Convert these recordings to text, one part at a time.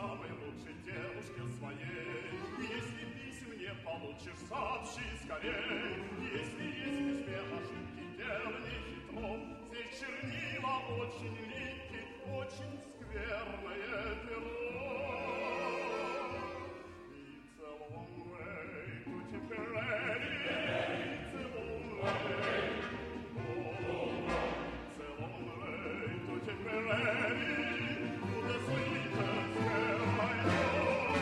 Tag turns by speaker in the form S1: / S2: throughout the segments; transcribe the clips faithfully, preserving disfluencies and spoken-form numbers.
S1: самой лучшей девушке своей. Если писем не получишь, сообщи скорей. Если есть в письме ошибки, делай хитро. Здесь чернила очень липкие, очень скверное перо. It's a long way to Tipperary. It's a long way. Oh, it's a long way to Tipperary. To the sweetest girl I know.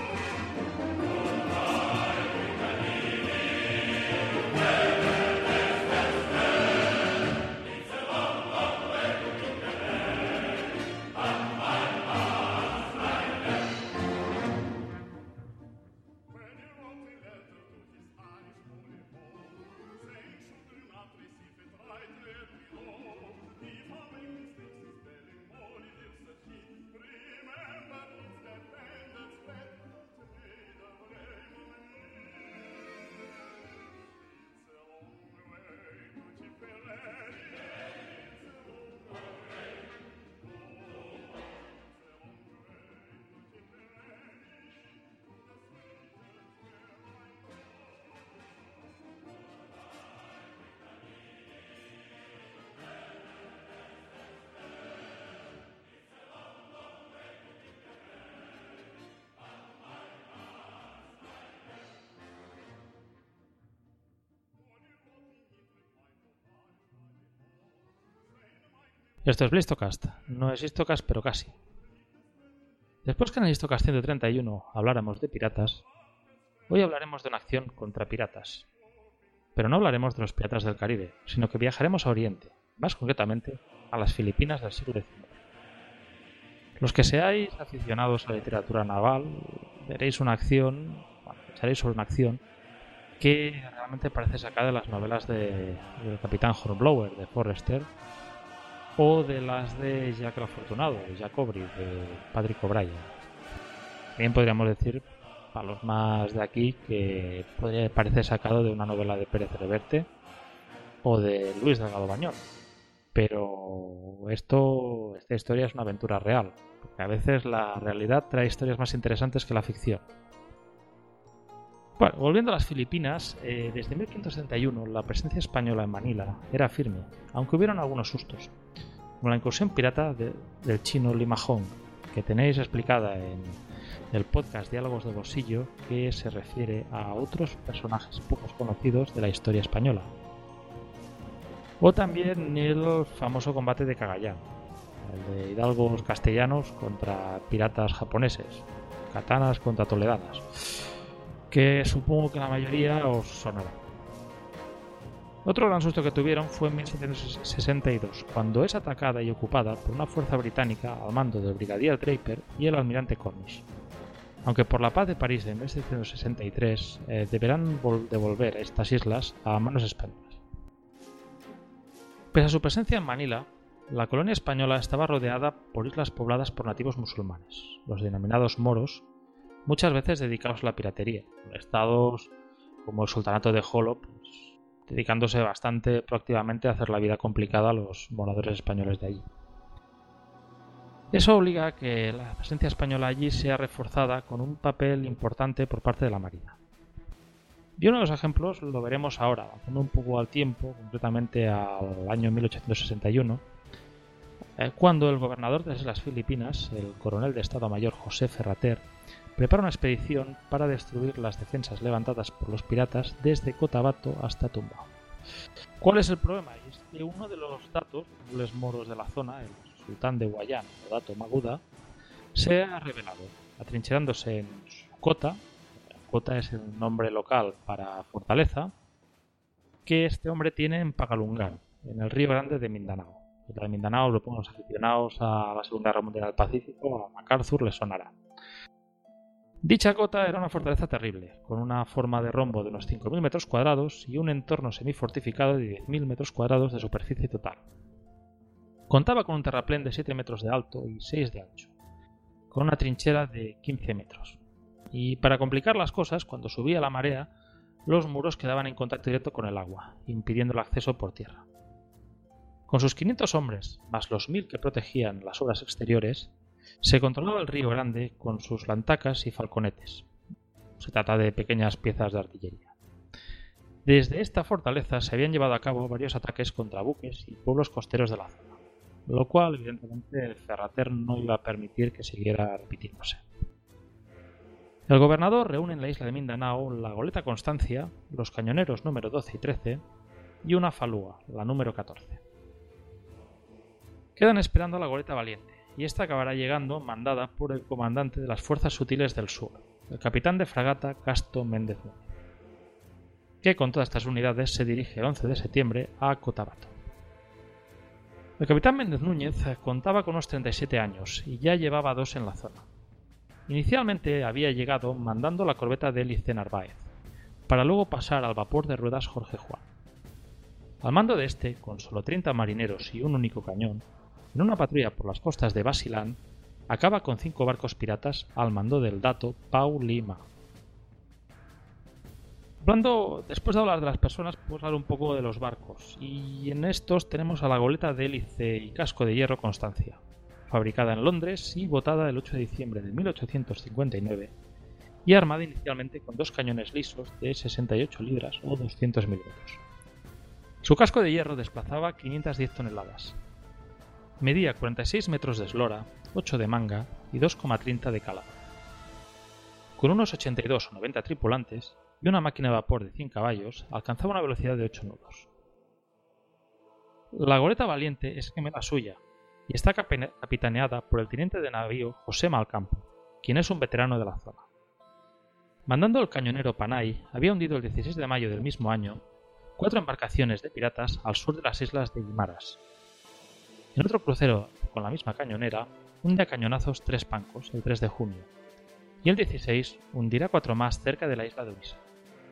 S2: Esto es Blistocast. No es Histocast, pero casi. Después que en el Histocast ciento treinta y uno habláramos de piratas, hoy hablaremos de una acción contra piratas. Pero no hablaremos de los piratas del Caribe, sino que viajaremos a Oriente, más concretamente a las Filipinas del siglo diecinueve. Los que seáis aficionados a la literatura naval, veréis una acción, bueno, pensaréis sobre una acción que realmente parece sacada de las novelas de, del Capitán Hornblower, de Forrester, o de las de Jack el Afortunado, de Jack Aubrey, de Patrick O'Brian. Bien podríamos decir, para los más de aquí, que podría parecer sacado de una novela de Pérez Reverte o de Luis Delgado Bañón. Pero esto, esta historia es una aventura real, porque a veces la realidad trae historias más interesantes que la ficción. Bueno, volviendo a las Filipinas, eh, desde mil quinientos setenta y uno la presencia española en Manila era firme, aunque hubieron algunos sustos, como la incursión pirata de, del chino Lima Hong, que tenéis explicada en el podcast Diálogos de Bolsillo, que se refiere a otros personajes poco conocidos de la historia española. O también el famoso combate de Cagayán, el de hidalgos castellanos contra piratas japoneses, katanas contra toledanas, que supongo que la mayoría os sonará. Otro gran susto que tuvieron fue en mil setecientos sesenta y dos, cuando es atacada y ocupada por una fuerza británica al mando del brigadier Draper y el almirante Cornish. Aunque por la paz de París de mil setecientos sesenta y tres eh, deberán devolver estas islas a manos españolas. Pese a su presencia en Manila, la colonia española estaba rodeada por islas pobladas por nativos musulmanes, los denominados moros, muchas veces dedicados a la piratería, estados como el sultanato de Jolo, pues, dedicándose bastante proactivamente a hacer la vida complicada a los moradores españoles de allí. Eso obliga a que la presencia española allí sea reforzada con un papel importante por parte de la Marina. Y uno de los ejemplos lo veremos ahora, avanzando un poco al tiempo, concretamente al año mil ochocientos sesenta y uno, eh, cuando el gobernador de las Islas Filipinas, el coronel de Estado Mayor José Ferrater, prepara una expedición para destruir las defensas levantadas por los piratas desde Cotabato hasta Tumbao. ¿Cuál es el problema? Y es que uno de los datos, los moros de la zona, el sultán de Guayán o Dato Maguda, se ha rebelado, atrincherándose en su cota. Cota es el nombre local para fortaleza que este hombre tiene en Pagalungán, en el río Grande de Mindanao. La de Mindanao lo pongo a los aficionados a la Segunda Guerra Mundial del Pacífico, a MacArthur les sonará. Dicha cota era una fortaleza terrible, con una forma de rombo de unos cinco mil metros cuadrados y un entorno semifortificado de diez mil metros cuadrados de superficie total. Contaba con un terraplén de siete metros de alto y seis de ancho, con una trinchera de quince metros. Y para complicar las cosas, cuando subía la marea, los muros quedaban en contacto directo con el agua, impidiendo el acceso por tierra. Con sus quinientos hombres, más los mil que protegían las obras exteriores, Se controlaba el río Grande con sus lantacas y falconetes. Se trata de pequeñas piezas de artillería. Desde esta fortaleza se habían llevado a cabo varios ataques contra buques y pueblos costeros de la zona, lo cual evidentemente el Ferrater no iba a permitir que siguiera repitiéndose. El gobernador reúne en la isla de Mindanao la goleta Constancia, los cañoneros número doce y trece y una falúa, la número catorce. Quedan esperando a la goleta Valiente, y esta acabará llegando mandada por el comandante de las Fuerzas Sutiles del Sur, el capitán de fragata Casto Méndez Núñez, que con todas estas unidades se dirige el once de septiembre a Cotabato. El capitán Méndez Núñez contaba con unos treinta y siete años y ya llevaba dos en la zona. Inicialmente había llegado mandando la corbeta de hélice Narváez, para luego pasar al vapor de ruedas Jorge Juan. Al mando de este, con solo treinta marineros y un único cañón, en una patrulla por las costas de Basilán, acaba con cinco barcos piratas al mando del dato Pau Lima. Hablando, después de hablar de las personas, podemos hablar un poco de los barcos, y en estos tenemos a la goleta de hélice y casco de hierro Constancia, fabricada en Londres y botada el ocho de diciembre de mil ochocientos cincuenta y nueve, y armada inicialmente con dos cañones lisos de sesenta y ocho libras o doscientos milímetros. Su casco de hierro desplazaba quinientas diez toneladas. Medía cuarenta y seis metros de eslora, ocho de manga y dos coma treinta de calado. Con unos ochenta y dos o noventa tripulantes y una máquina de vapor de cien caballos, alcanzaba una velocidad de ocho nudos. La goleta Valiente es gemela suya y está capitaneada por el teniente de navío José Malcampo, quien es un veterano de la zona. Mandando el cañonero Panay, había hundido el dieciséis de mayo del mismo año cuatro embarcaciones de piratas al sur de las islas de Guimaras. En otro crucero con la misma cañonera, hunde a cañonazos tres pancos el tres de junio, y el dieciséis hundirá cuatro más cerca de la isla de Uisa.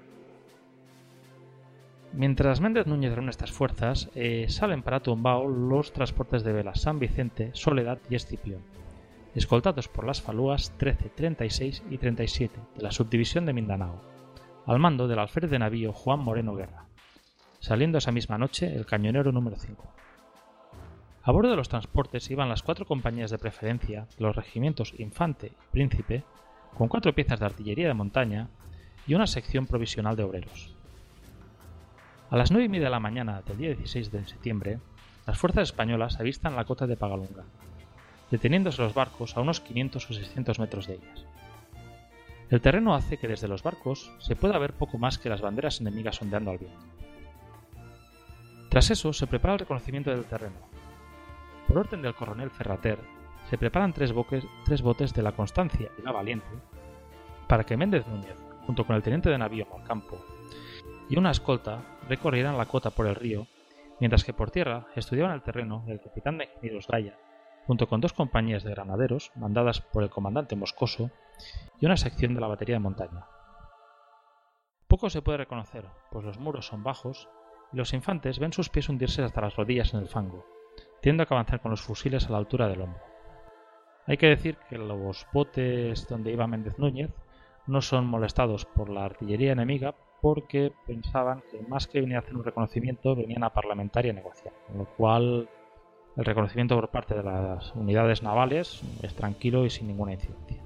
S2: Mientras Méndez Núñez reúne estas fuerzas, eh, salen para Tumbao los transportes de velas San Vicente, Soledad y Escipión, escoltados por las falúas trece, treinta y seis y treinta y siete de la subdivisión de Mindanao, al mando del alférez de navío Juan Moreno Guerra, saliendo esa misma noche el cañonero número cinco. A bordo de los transportes iban las cuatro compañías de preferencia de los regimientos Infante y Príncipe, con cuatro piezas de artillería de montaña y una sección provisional de obreros. A las nueve y media de la mañana del día dieciséis de septiembre, las fuerzas españolas avistan la cota de Pagalunga, deteniéndose los barcos a unos quinientos o seiscientos metros de ellas. El terreno hace que desde los barcos se pueda ver poco más que las banderas enemigas ondeando al viento. Tras eso se prepara el reconocimiento del terreno. Por orden del coronel Ferrater, se preparan tres, boques, tres botes de la Constancia y la Valiente para que Méndez Núñez, junto con el teniente de navío Malcampo y una escolta, recorrieran la cota por el río, mientras que por tierra estudiaban el terreno el capitán de ingenieros Gaya, junto con dos compañías de granaderos mandadas por el comandante Moscoso y una sección de la batería de montaña. Poco se puede reconocer, pues los muros son bajos y los infantes ven sus pies hundirse hasta las rodillas en el fango, teniendo que avanzar con los fusiles a la altura del hombro. Hay que decir que los botes donde iba Méndez Núñez no son molestados por la artillería enemiga porque pensaban que más que venir a hacer un reconocimiento venían a parlamentar y a negociar, con lo cual el reconocimiento por parte de las unidades navales es tranquilo y sin ninguna incidencia.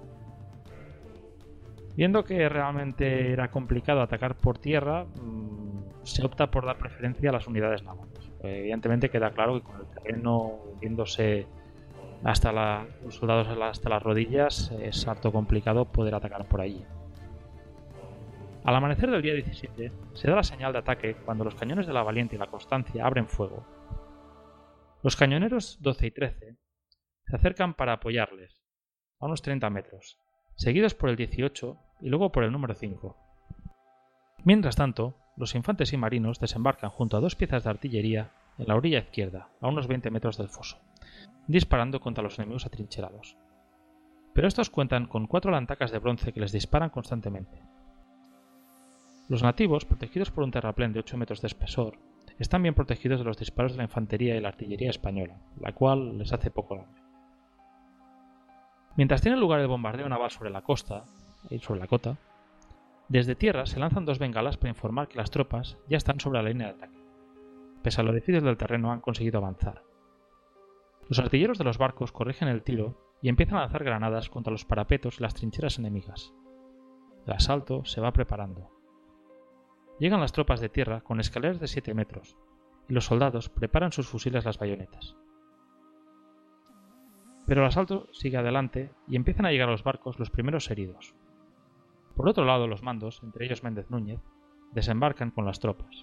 S2: Viendo que realmente era complicado atacar por tierra, se opta por dar preferencia a las unidades navales. Evidentemente queda claro que con el terreno viéndose hasta la, los soldados hasta las rodillas es harto complicado poder atacar por allí. Al amanecer del día diecisiete se da la señal de ataque cuando los cañones de la Valiente y la Constancia abren fuego. Los cañoneros doce y trece se acercan para apoyarles a unos treinta metros, seguidos por el dieciocho y luego por el número cinco. Mientras tanto, los infantes y marinos desembarcan junto a dos piezas de artillería en la orilla izquierda, a unos veinte metros del foso, disparando contra los enemigos atrincherados. Pero estos cuentan con cuatro lantacas de bronce que les disparan constantemente. Los nativos, protegidos por un terraplén de ocho metros de espesor, están bien protegidos de los disparos de la infantería y la artillería española, la cual les hace poco daño. Mientras tiene lugar el bombardeo naval sobre la costa, y sobre la cota, desde tierra se lanzan dos bengalas para informar que las tropas ya están sobre la línea de ataque. Pese a los edificios del terreno han conseguido avanzar. Los artilleros de los barcos corrigen el tiro y empiezan a lanzar granadas contra los parapetos y las trincheras enemigas. El asalto se va preparando. Llegan las tropas de tierra con escaleras de siete metros, y los soldados preparan sus fusiles las bayonetas. Pero el asalto sigue adelante y empiezan a llegar a los barcos los primeros heridos. Por otro lado, los mandos, entre ellos Méndez Núñez, desembarcan con las tropas.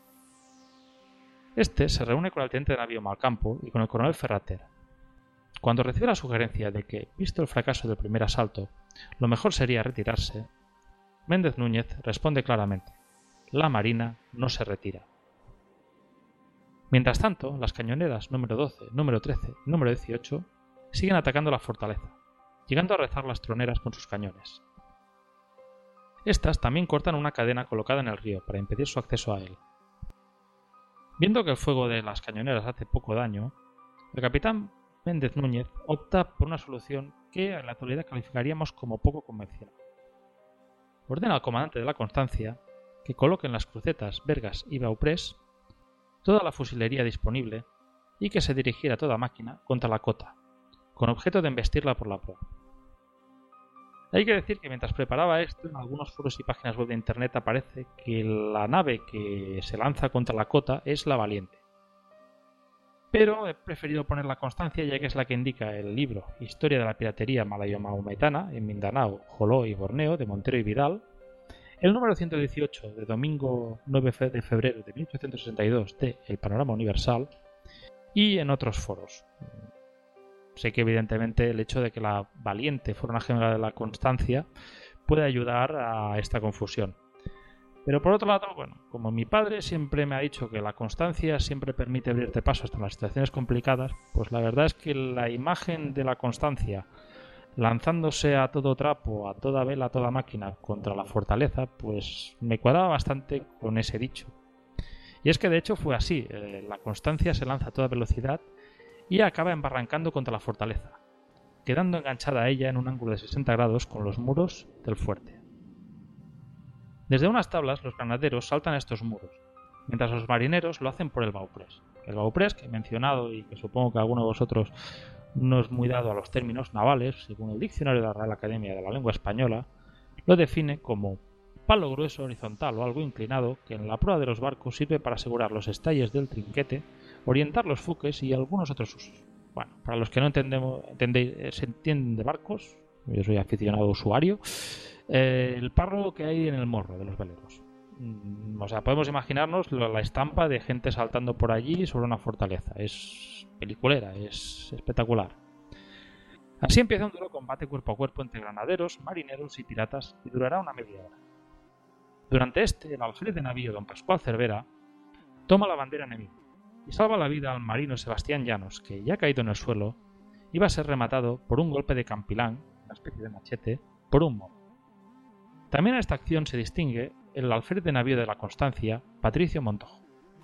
S2: Este se reúne con el teniente de navío Malcampo y con el coronel Ferrater. Cuando recibe la sugerencia de que, visto el fracaso del primer asalto, lo mejor sería retirarse, Méndez Núñez responde claramente: la Marina no se retira. Mientras tanto, las cañoneras número doce, número trece y número dieciocho siguen atacando la fortaleza, llegando a rezar las troneras con sus cañones. Estas también cortan una cadena colocada en el río para impedir su acceso a él. Viendo que el fuego de las cañoneras hace poco daño, el capitán Méndez Núñez opta por una solución que en la actualidad calificaríamos como poco convencional. Ordena al comandante de la Constancia que coloque en las crucetas Vergas y Bauprés toda la fusilería disponible y que se dirigiera toda máquina contra la cota, con objeto de embestirla por la proa. Hay que decir que mientras preparaba esto, en algunos foros y páginas web de internet aparece que la nave que se lanza contra la cota es la Valiente. Pero he preferido poner la Constancia, ya que es la que indica el libro Historia de la piratería malayo-maometana en Mindanao, Joló y Borneo, de Montero y Vidal, el número ciento dieciocho de domingo nueve de febrero de mil ochocientos sesenta y dos de El Panorama Universal, y en otros foros. Sé que evidentemente el hecho de que la Valiente fuera una general de la Constancia puede ayudar a esta confusión. Pero por otro lado, bueno, como mi padre siempre me ha dicho que la Constancia siempre permite abrirte paso hasta las situaciones complicadas, pues la verdad es que la imagen de la Constancia lanzándose a todo trapo, a toda vela, a toda máquina contra la fortaleza, pues me cuadraba bastante con ese dicho. Y es que de hecho fue así, eh, la Constancia se lanza a toda velocidad y acaba embarrancando contra la fortaleza, quedando enganchada a ella en un ángulo de sesenta grados con los muros del fuerte. Desde unas tablas los granaderos saltan a estos muros, mientras los marineros lo hacen por el Bauprés. El Bauprés, que he mencionado y que supongo que alguno de vosotros no es muy dado a los términos navales, según el diccionario de la Real Academia de la Lengua Española, lo define como palo grueso horizontal o algo inclinado que en la proa de los barcos sirve para asegurar los estalles del trinquete, orientar los fuques y algunos otros usos. Bueno, para los que no entendemos, entendéis, se entienden de barcos, yo soy aficionado usuario, eh, el parro que hay en el morro de los veleros. O sea, podemos imaginarnos la estampa de gente saltando por allí sobre una fortaleza. Es peliculera, es espectacular. Así empieza un duro combate cuerpo a cuerpo entre granaderos, marineros y piratas y durará una media hora. Durante este, el alférez de navío don Pascual Cervera toma la bandera enemiga y salva la vida al marino Sebastián Llanos, que ya caído en el suelo, iba a ser rematado por un golpe de campilán, una especie de machete, por un mono. También en esta acción se distingue el alférez de navío de la Constancia, Patricio Montojo.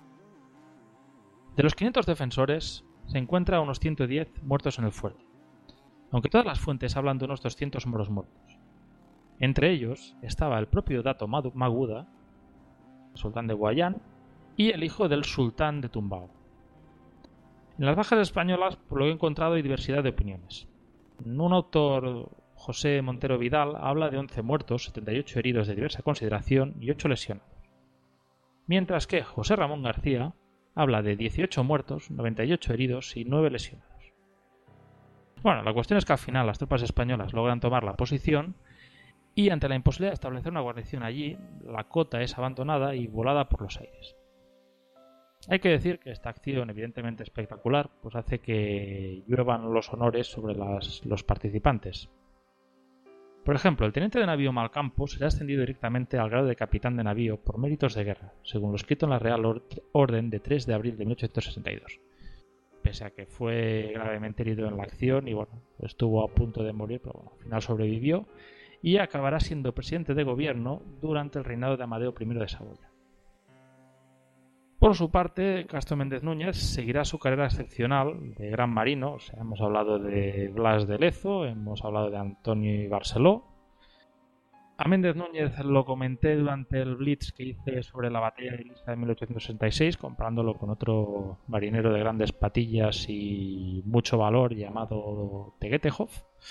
S2: De los quinientos defensores, se encuentra unos ciento diez muertos en el fuerte, aunque todas las fuentes hablan de unos doscientos moros muertos. Entre ellos estaba el propio Dato Maguda, sultán de Guayán, y el hijo del sultán de Tumbao. En las bajas españolas, por lo que he encontrado, hay diversidad de opiniones. Un autor, José Montero Vidal, habla de once muertos, setenta y ocho heridos de diversa consideración y ocho lesionados. Mientras que José Ramón García habla de dieciocho muertos, noventa y ocho heridos y nueve lesionados. Bueno, la cuestión es que al final las tropas españolas logran tomar la posición y ante la imposibilidad de establecer una guarnición allí, la cota es abandonada y volada por los aires. Hay que decir que esta acción, evidentemente espectacular, pues hace que lluevan los honores sobre las, los participantes. Por ejemplo, el teniente de navío Malcampo será ascendido directamente al grado de capitán de navío por méritos de guerra, según lo escrito en la Real Orden de tres de abril de mil ochocientos sesenta y dos. Pese a que fue gravemente herido en la acción y bueno, estuvo a punto de morir, pero bueno, al final sobrevivió y acabará siendo presidente de gobierno durante el reinado de Amadeo primero de Saboya. Por su parte, Castro Méndez Núñez seguirá su carrera excepcional de gran marino. O sea, hemos hablado de Blas de Lezo, hemos hablado de Antonio y Barceló, A Méndez Núñez lo comenté durante el Blitz que hice sobre la batalla de Lissa de mil ochocientos sesenta y seis, comparándolo con otro marinero de grandes patillas y mucho valor llamado Tegetejov.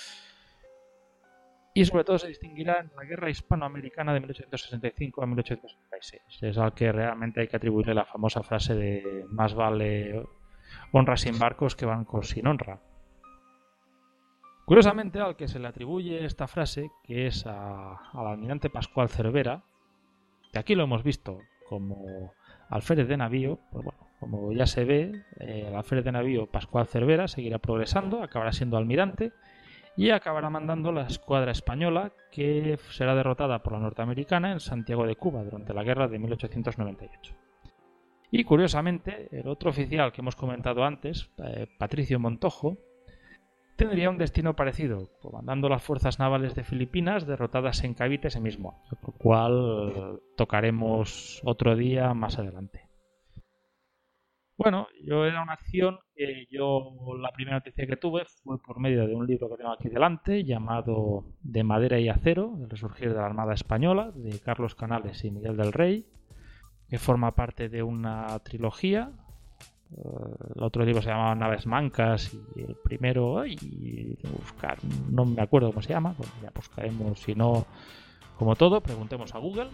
S2: Y sobre todo se distinguirá en la guerra hispanoamericana de mil ochocientos sesenta y cinco a mil ochocientos sesenta y seis. Es al que realmente hay que atribuirle la famosa frase de más vale honra sin barcos que barcos sin honra. Curiosamente, al que se le atribuye esta frase, que es a, al almirante Pascual Cervera, que aquí lo hemos visto como alférez de navío, pues bueno, como ya se ve, eh, el alférez de navío Pascual Cervera seguirá progresando, acabará siendo almirante y acabará mandando la escuadra española, que será derrotada por la norteamericana en Santiago de Cuba durante la guerra de mil ochocientos noventa y ocho. Y curiosamente, el otro oficial que hemos comentado antes, eh, Patricio Montojo, tendría un destino parecido, comandando las fuerzas navales de Filipinas derrotadas en Cavite ese mismo año, lo cual tocaremos otro día más adelante. Bueno, yo era una acción que yo, la primera noticia que tuve fue por medio de un libro que tengo aquí delante, llamado De madera y acero, el resurgir de la Armada Española, de Carlos Canales y Miguel del Rey, que forma parte de una trilogía. El otro libro se llamaba Naves Mancas y el primero, y buscar, no me acuerdo cómo se llama, pues ya buscaremos, si no, como todo, preguntemos a Google.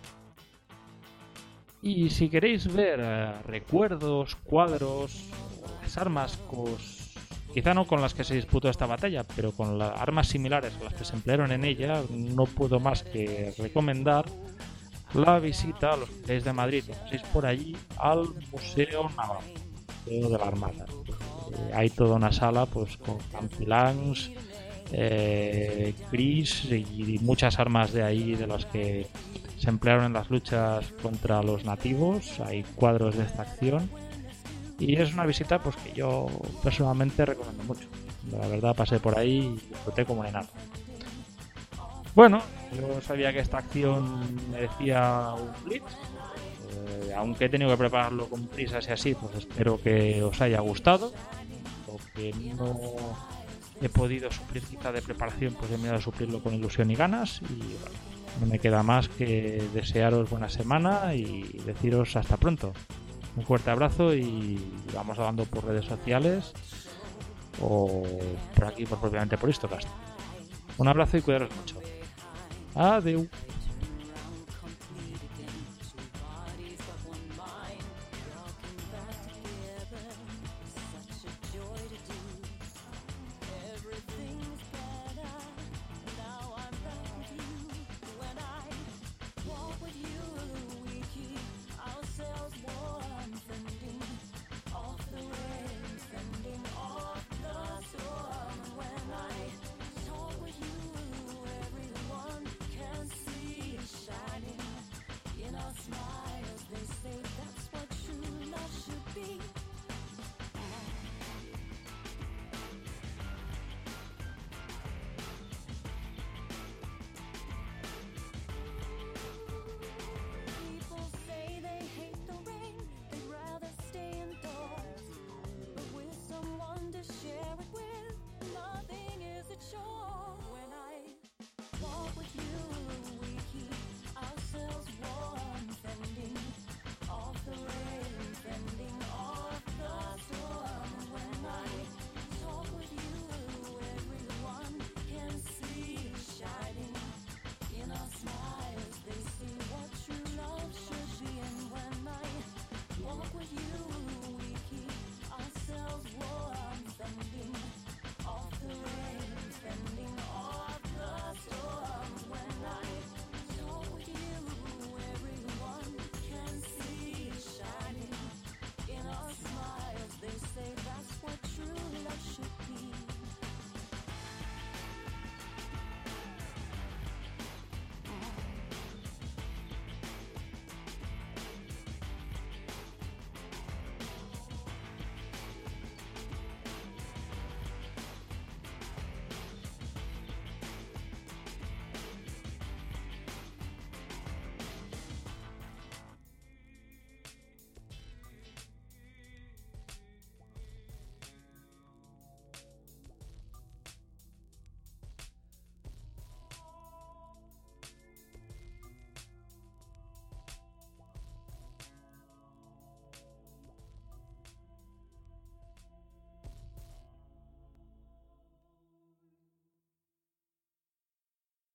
S2: Y si queréis ver eh, recuerdos, cuadros, las armas, cos... quizá no con las que se disputó esta batalla, pero con las armas similares a las que se emplearon en ella, no puedo más que recomendar la visita a los que estáis de Madrid, que paséis por allí al Museo Naval, Museo de la Armada. Eh, hay toda una sala pues con campilans, eh, gris y muchas armas de ahí de las que se emplearon en las luchas contra los nativos. Hay cuadros de esta acción y es una visita pues que yo personalmente recomiendo mucho. La verdad, pasé por ahí y disfruté como un enano. Bueno, yo sabía que esta acción merecía un blitz, eh, aunque he tenido que prepararlo con prisas y así, pues espero que os haya gustado. Lo que no he podido suplir quizá de preparación, pues he mirado a suplirlo con ilusión y ganas, y bueno, no me queda más que desearos buena semana y deciros hasta pronto. Un fuerte abrazo y vamos hablando por redes sociales o por aquí, por propiamente por Histocast. Un abrazo y cuidaros mucho. Adeu.